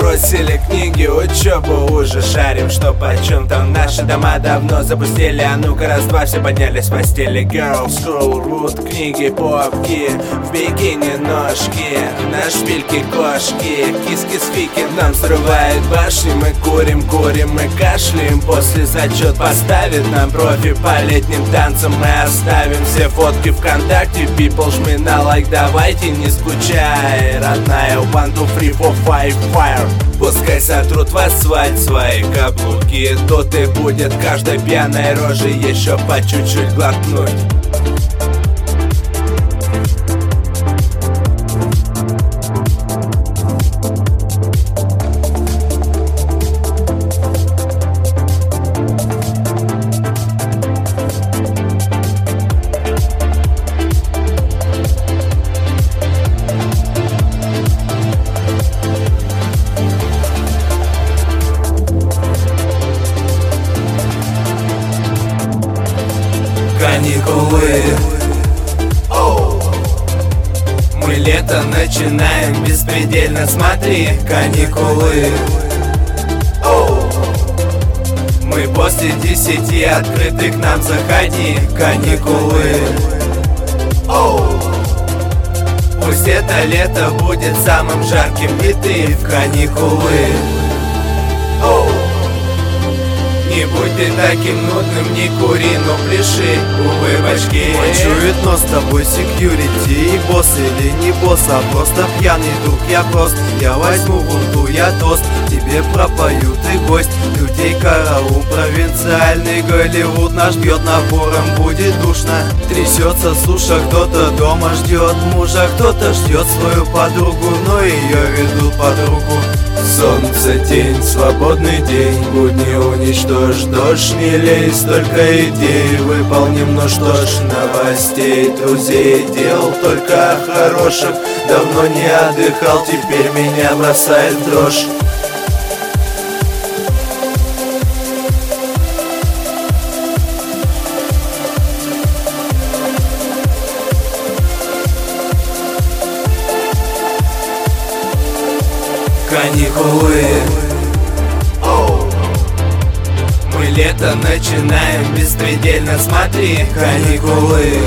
бросили книги, учебу уже шарим, что почем там. Наши дома давно запустили, а ну-ка раз-два, все поднялись с постели. Girls school, рвут книги, попки, в бикини ножки, на шпильке кошки, кис-кис-фики нам срывает башни. Мы курим, мы кашляем, после зачет поставит нам профи. По летним танцам мы оставим все фотки ВКонтакте. People, жми на лайк, давайте, не скучай, родная. 1, 2, 3, 4, 5, fire. Пускай сотрут в асфальт свои каблуки, тут и будет каждой пьяной рожи еще по чуть-чуть глотнуть. Каникулы, мы лето начинаем беспредельно, смотри. Каникулы, мы после 10 открыты, к нам заходи. Каникулы, пусть это лето будет самым жарким, и ты в каникулы. Не будь ты таким нудным, не кури, но пляши, улыбочки. Почует нос с тобой секьюрити, и босс или не босс, а просто пьяный друг. Я прост, я возьму вунту, я тост, тебе пропою, ты гость. Людей караул, провинциальный Голливуд наш бьет напором, будет душно. Трясется суша, кто-то дома ждет мужа, кто-то ждет свою подругу, но ее ведут под руку. Солнце, тень, свободный день, будни уничтожь, дождь не лей, столько идей выполним, ну что ж, новостей, друзей, дел только хороших. Давно не отдыхал, теперь меня бросает в дрожь. Каникулы, мы лето начинаем беспредельно, смотри. Каникулы,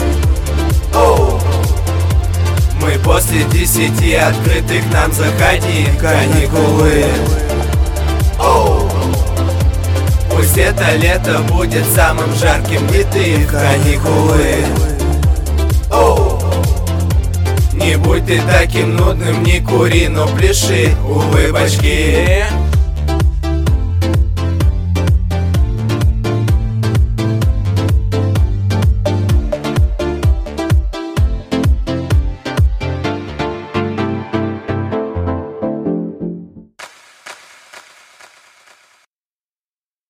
мы после 10 открыты, к нам заходи. Каникулы, пусть это лето будет самым жарким, и ты в каникулы. Не будь ты таким нудным, не кури, но пляши, улыбочки.